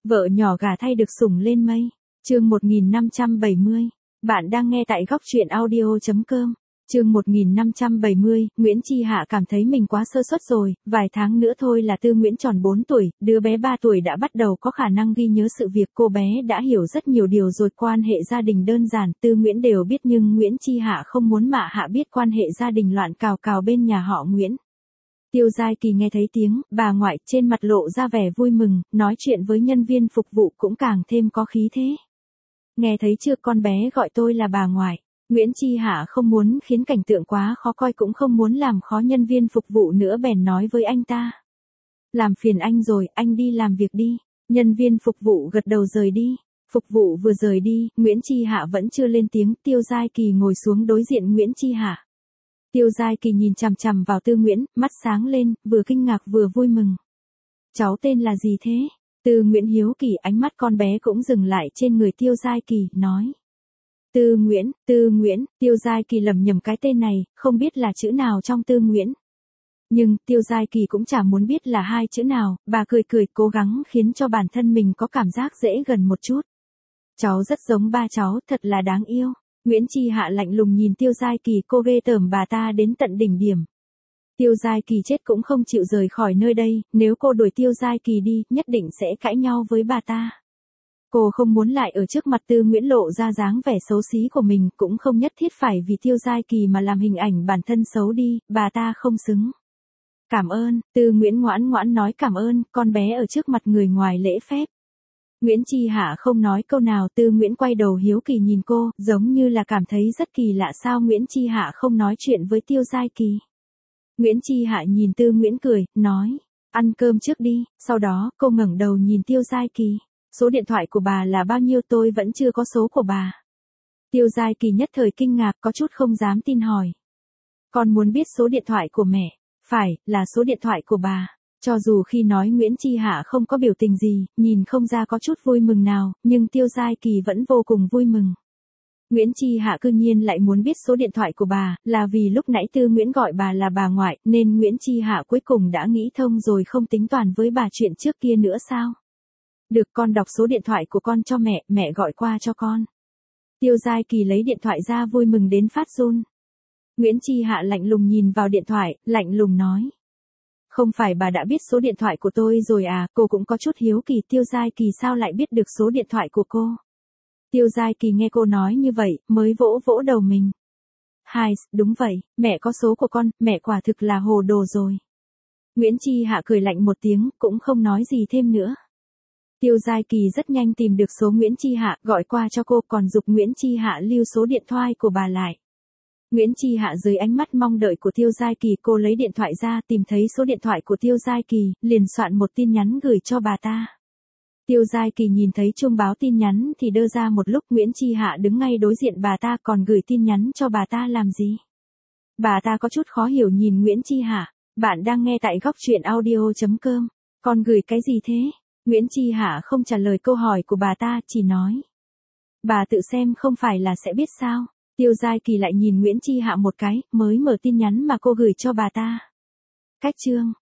Vợ nhỏ gả thay được sủng lên mây. Chương 1570. Bạn đang nghe tại góc truyện audio.com. Chương 1570, Nguyễn Chi Hạ cảm thấy mình quá sơ suất rồi, vài tháng nữa thôi là Tư Nguyễn tròn 4 tuổi, đứa bé 3 tuổi đã bắt đầu có khả năng ghi nhớ sự việc, cô bé đã hiểu rất nhiều điều rồi, quan hệ gia đình đơn giản, Tư Nguyễn đều biết nhưng Nguyễn Chi Hạ không muốn Mạ Hạ biết quan hệ gia đình loạn cào cào bên nhà họ Nguyễn. Tiêu Giai Kỳ nghe thấy tiếng bà ngoại, trên mặt lộ ra vẻ vui mừng, nói chuyện với nhân viên phục vụ cũng càng thêm có khí thế. Nghe thấy chưa, con bé gọi tôi là bà ngoại. Nguyễn Chi Hạ không muốn khiến cảnh tượng quá khó coi, cũng không muốn làm khó nhân viên phục vụ nữa, bèn nói với anh ta. Làm phiền anh rồi, anh đi làm việc đi. Nhân viên phục vụ gật đầu rời đi. Phục vụ vừa rời đi, Nguyễn Chi Hạ vẫn chưa lên tiếng, Tiêu Giai Kỳ ngồi xuống đối diện Nguyễn Chi Hạ. Tiêu Giai Kỳ nhìn chằm chằm vào Tư Nguyễn, mắt sáng lên, vừa kinh ngạc vừa vui mừng. Cháu tên là gì thế? Tư Nguyễn hiếu kỳ, ánh mắt con bé cũng dừng lại trên người Tiêu Giai Kỳ, nói. Tư Nguyễn, Tiêu Giai Kỳ lẩm nhẩm cái tên này, không biết là chữ nào trong Tư Nguyễn. Nhưng, Tiêu Giai Kỳ cũng chả muốn biết là hai chữ nào, bà cười cười, cố gắng khiến cho bản thân mình có cảm giác dễ gần một chút. Cháu rất giống ba cháu, thật là đáng yêu. Nguyễn Chi Hạ lạnh lùng nhìn Tiêu Giai Kỳ, cô ghê tởm bà ta đến tận đỉnh điểm. Tiêu Giai Kỳ chết cũng không chịu rời khỏi nơi đây, nếu cô đuổi Tiêu Giai Kỳ đi, nhất định sẽ cãi nhau với bà ta. Cô không muốn lại ở trước mặt Tư Nguyễn lộ ra dáng vẻ xấu xí của mình, cũng không nhất thiết phải vì Tiêu Giai Kỳ mà làm hình ảnh bản thân xấu đi, bà ta không xứng. Cảm ơn, Tư Nguyễn ngoãn ngoãn nói cảm ơn, con bé ở trước mặt người ngoài lễ phép. Nguyễn Chi Hạ không nói câu nào, Tư Nguyễn quay đầu hiếu kỳ nhìn cô, giống như là cảm thấy rất kỳ lạ sao Nguyễn Chi Hạ không nói chuyện với Tiêu Giai Kỳ. Nguyễn Chi Hạ nhìn Tư Nguyễn cười, nói, ăn cơm trước đi, sau đó cô ngẩng đầu nhìn Tiêu Giai Kỳ. Số điện thoại của bà là bao nhiêu, tôi vẫn chưa có số của bà. Tiêu Giai Kỳ nhất thời kinh ngạc, có chút không dám tin hỏi. Con muốn biết số điện thoại của mẹ? Phải, là số điện thoại của bà. Cho dù khi nói Nguyễn Chi Hạ không có biểu tình gì, nhìn không ra có chút vui mừng nào, nhưng Tiêu Giai Kỳ vẫn vô cùng vui mừng. Nguyễn Chi Hạ cư nhiên lại muốn biết số điện thoại của bà, là vì lúc nãy Tư Nguyễn gọi bà là bà ngoại, nên Nguyễn Chi Hạ cuối cùng đã nghĩ thông rồi, không tính toán với bà chuyện trước kia nữa sao? Được, con đọc số điện thoại của con cho mẹ, mẹ gọi qua cho con. Tiêu Giai Kỳ lấy điện thoại ra vui mừng đến phát run. Nguyễn Chi Hạ lạnh lùng nhìn vào điện thoại, lạnh lùng nói. Không phải bà đã biết số điện thoại của tôi rồi à? Cô cũng có chút hiếu kỳ, Tiêu Giai Kỳ sao lại biết được số điện thoại của cô? Tiêu Giai Kỳ nghe cô nói như vậy, mới vỗ vỗ đầu mình. Hai, đúng vậy, mẹ có số của con, mẹ quả thực là hồ đồ rồi. Nguyễn Chi Hạ cười lạnh một tiếng, cũng không nói gì thêm nữa. Tiêu Giai Kỳ rất nhanh tìm được số Nguyễn Chi Hạ, gọi qua cho cô, còn giục Nguyễn Chi Hạ lưu số điện thoại của bà lại. Nguyễn Chi Hạ dưới ánh mắt mong đợi của Tiêu Giai Kỳ, cô lấy điện thoại ra, tìm thấy số điện thoại của Tiêu Giai Kỳ, liền soạn một tin nhắn gửi cho bà ta. Tiêu Giai Kỳ nhìn thấy chuông báo tin nhắn thì đơ ra một lúc, Nguyễn Chi Hạ đứng ngay đối diện bà ta, còn gửi tin nhắn cho bà ta làm gì? Bà ta có chút khó hiểu nhìn Nguyễn Chi Hạ. Bạn đang nghe tại góc truyện audio.com. Con gửi cái gì thế? Nguyễn Chi Hạ không trả lời câu hỏi của bà ta, chỉ nói. Bà tự xem không phải là sẽ biết sao? Tiêu Giai Kỳ lại nhìn Nguyễn Chi Hạ một cái, mới mở tin nhắn mà cô gửi cho bà ta. Cách chương.